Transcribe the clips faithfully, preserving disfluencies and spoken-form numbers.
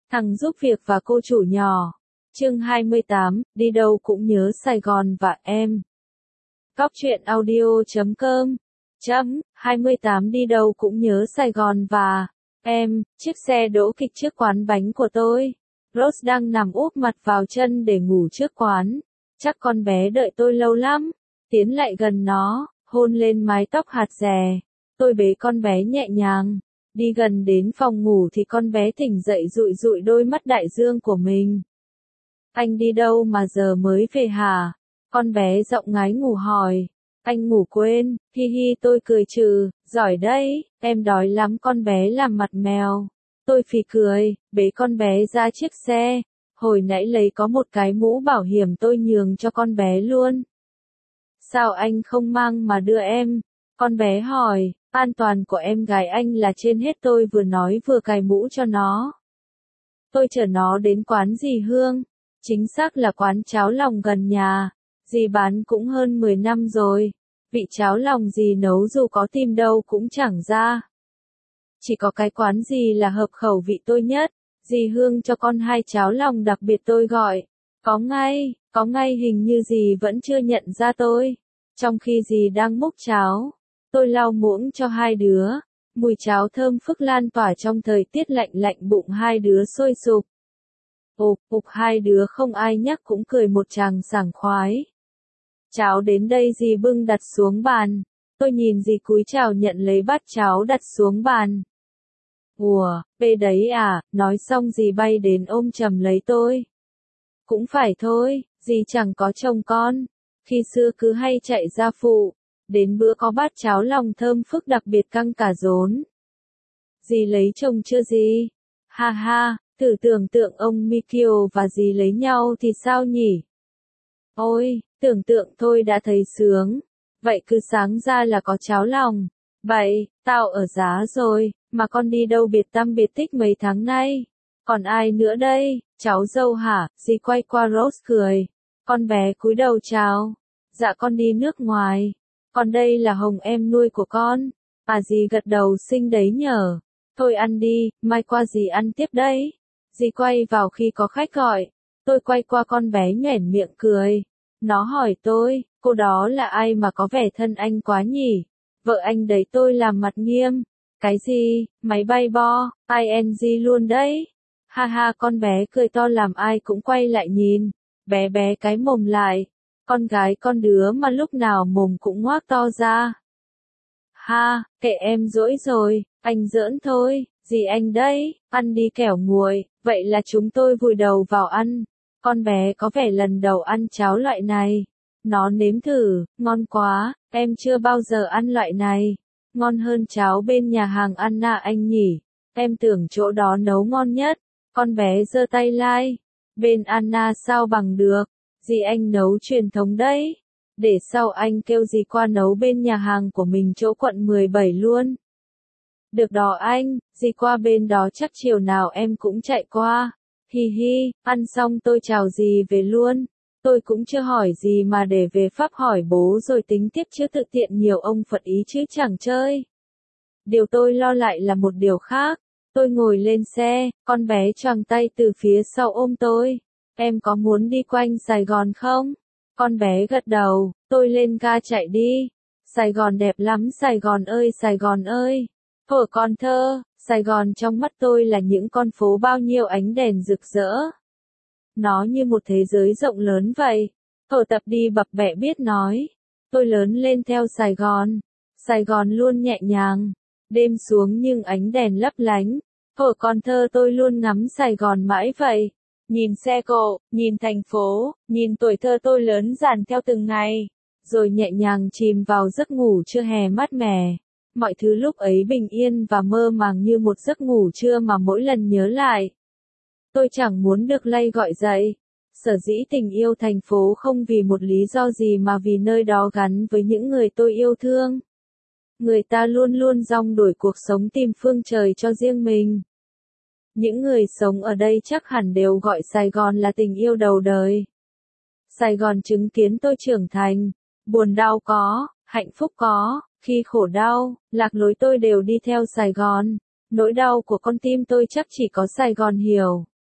Thằng giúp việc và cô chủ nhỏ. Chương hai mươi tám, đi đâu cũng nhớ Sài Gòn và em. Cóc truyện audio chấm com. Chấm, hai mươi tám đi đâu cũng nhớ Sài Gòn và em. Chiếc xe đỗ kịch trước quán bánh của tôi. Rose đang nằm úp mặt vào chân để ngủ trước quán. Chắc con bé đợi tôi lâu lắm. Tiến lại gần nó, hôn lên mái tóc hạt dẻ. Tôi bế con bé nhẹ nhàng. Đi gần đến phòng ngủ thì con bé tỉnh dậy dụi dụi đôi mắt đại dương của mình. Anh đi đâu mà giờ mới về hả? Con bé giọng ngái ngủ hỏi. Anh ngủ quên, hi hi tôi cười trừ, giỏi đấy, em đói lắm con bé làm mặt mèo. Tôi phì cười, bế con bé ra chiếc xe. Hồi nãy lấy có một cái mũ bảo hiểm tôi nhường cho con bé luôn. Sao anh không mang mà đưa em? Con bé hỏi, an toàn của em gái anh là trên hết, tôi vừa nói vừa cài mũ cho nó. Tôi chở nó đến quán dì Hương, chính xác là quán cháo lòng gần nhà, dì bán cũng hơn mười năm rồi, vị cháo lòng dì nấu dù có tìm đâu cũng chẳng ra. Chỉ có cái quán dì là hợp khẩu vị tôi nhất, dì Hương cho con hai cháo lòng đặc biệt tôi gọi, có ngay, có ngay hình như dì vẫn chưa nhận ra tôi, trong khi dì đang múc cháo. Tôi lau muỗng cho hai đứa, mùi cháo thơm phức lan tỏa trong thời tiết lạnh lạnh, bụng hai đứa sôi sục. Ục, ục hai đứa không ai nhắc cũng cười một tràng sảng khoái. Cháo đến đây dì bưng đặt xuống bàn, tôi nhìn dì cúi chào nhận lấy bát cháo đặt xuống bàn. Ủa, bê đấy à, nói xong dì bay đến ôm chầm lấy tôi. Cũng phải thôi, dì chẳng có chồng con, khi xưa cứ hay chạy ra phụ. Đến bữa có bát cháo lòng thơm phức đặc biệt căng cả rốn. Dì lấy chồng chưa dì? Ha ha, thử tưởng tượng ông Mikio và dì lấy nhau thì sao nhỉ? Ôi, tưởng tượng thôi đã thấy sướng. Vậy cứ sáng ra là có cháo lòng. Vậy, tao ở giá rồi, mà con đi đâu biệt tăm biệt tích mấy tháng nay? Còn ai nữa đây? Cháu dâu hả? Dì quay qua Rose cười. Con bé cúi đầu chào. Dạ con đi nước ngoài. Còn đây là Hồng em nuôi của con. À dì gật đầu xinh đấy nhở. Thôi ăn đi, mai qua dì ăn tiếp đấy. Dì quay vào khi có khách gọi. Tôi quay qua con bé nhoẻn miệng cười. Nó hỏi tôi, cô đó là ai mà có vẻ thân anh quá nhỉ? Vợ anh đấy. Tôi làm mặt nghiêm. Cái gì, máy bay bo, i en giê luôn đấy. Ha ha, con bé cười to làm ai cũng quay lại nhìn. Bé bé cái mồm lại. Con gái con đứa mà lúc nào mồm cũng ngoác to ra. Ha, kệ em dỗi rồi, anh giỡn thôi, gì anh đấy, ăn đi kẻo nguội, vậy là chúng tôi vùi đầu vào ăn. Con bé có vẻ lần đầu ăn cháo loại này. Nó nếm thử, ngon quá, em chưa bao giờ ăn loại này. Ngon hơn cháo bên nhà hàng Anna anh nhỉ, em tưởng chỗ đó nấu ngon nhất. Con bé giơ tay lai, bên Anna sao bằng được. Dì anh nấu truyền thống đấy. Để sau anh kêu dì qua nấu bên nhà hàng của mình chỗ quận mười bảy luôn. Được đó anh, dì qua bên đó chắc chiều nào em cũng chạy qua. Hi hi, ăn xong tôi chào dì về luôn. Tôi cũng chưa hỏi gì mà để về Pháp hỏi bố rồi tính tiếp chứ tự tiện nhiều ông Phật ý chứ chẳng chơi. Điều tôi lo lại là một điều khác. Tôi ngồi lên xe, con bé choàng tay từ phía sau ôm tôi. Em có muốn đi quanh Sài Gòn không? Con bé gật đầu, tôi lên ga chạy đi. Sài Gòn đẹp lắm Sài Gòn ơi Sài Gòn ơi. Thuở con thơ, Sài Gòn trong mắt tôi là những con phố bao nhiêu ánh đèn rực rỡ. Nó như một thế giới rộng lớn vậy. Thuở tập đi bập bẹ biết nói. Tôi lớn lên theo Sài Gòn. Sài Gòn luôn nhẹ nhàng. Đêm xuống nhưng ánh đèn lấp lánh. Thuở con thơ tôi luôn ngắm Sài Gòn mãi vậy. Nhìn xe cộ, nhìn thành phố, nhìn tuổi thơ tôi lớn dần theo từng ngày, rồi nhẹ nhàng chìm vào giấc ngủ trưa hè mát mẻ. Mọi thứ lúc ấy bình yên và mơ màng như một giấc ngủ trưa mà mỗi lần nhớ lại, tôi chẳng muốn được lay gọi dậy. Sở dĩ tình yêu thành phố không vì một lý do gì mà vì nơi đó gắn với những người tôi yêu thương. Người ta luôn luôn rong đổi cuộc sống tìm phương trời cho riêng mình. Những người sống ở đây chắc hẳn đều gọi Sài Gòn là tình yêu đầu đời. Sài Gòn chứng kiến tôi trưởng thành, buồn đau có, hạnh phúc có, khi khổ đau, lạc lối tôi đều đi theo Sài Gòn. Nỗi đau của con tim tôi chắc chỉ có Sài Gòn hiểu.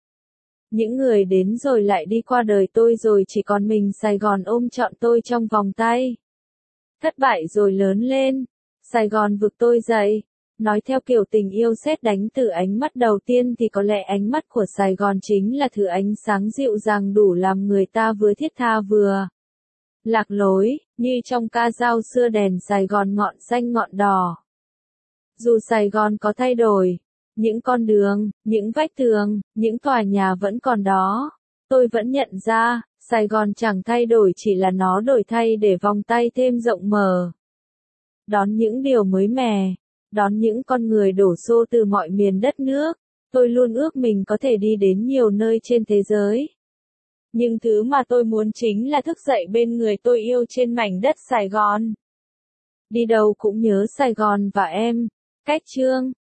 Những người đến rồi lại đi qua đời tôi rồi chỉ còn mình Sài Gòn ôm trọn tôi trong vòng tay. Thất bại rồi lớn lên. Sài Gòn vực tôi dậy. Nói theo kiểu tình yêu sét đánh từ ánh mắt đầu tiên thì có lẽ ánh mắt của Sài Gòn chính là thứ ánh sáng dịu dàng đủ làm người ta vừa thiết tha vừa lạc lối, như trong ca dao xưa đèn Sài Gòn ngọn xanh ngọn đỏ. Dù Sài Gòn có thay đổi, những con đường, những vách tường, những tòa nhà vẫn còn đó, tôi vẫn nhận ra, Sài Gòn chẳng thay đổi chỉ là nó đổi thay để vòng tay thêm rộng mở. Đón những điều mới mẻ, đón những con người đổ xô từ mọi miền đất nước, tôi luôn ước mình có thể đi đến nhiều nơi trên thế giới. Nhưng thứ mà tôi muốn chính là thức dậy bên người tôi yêu trên mảnh đất Sài Gòn. Đi đâu cũng nhớ Sài Gòn và em. Cách chương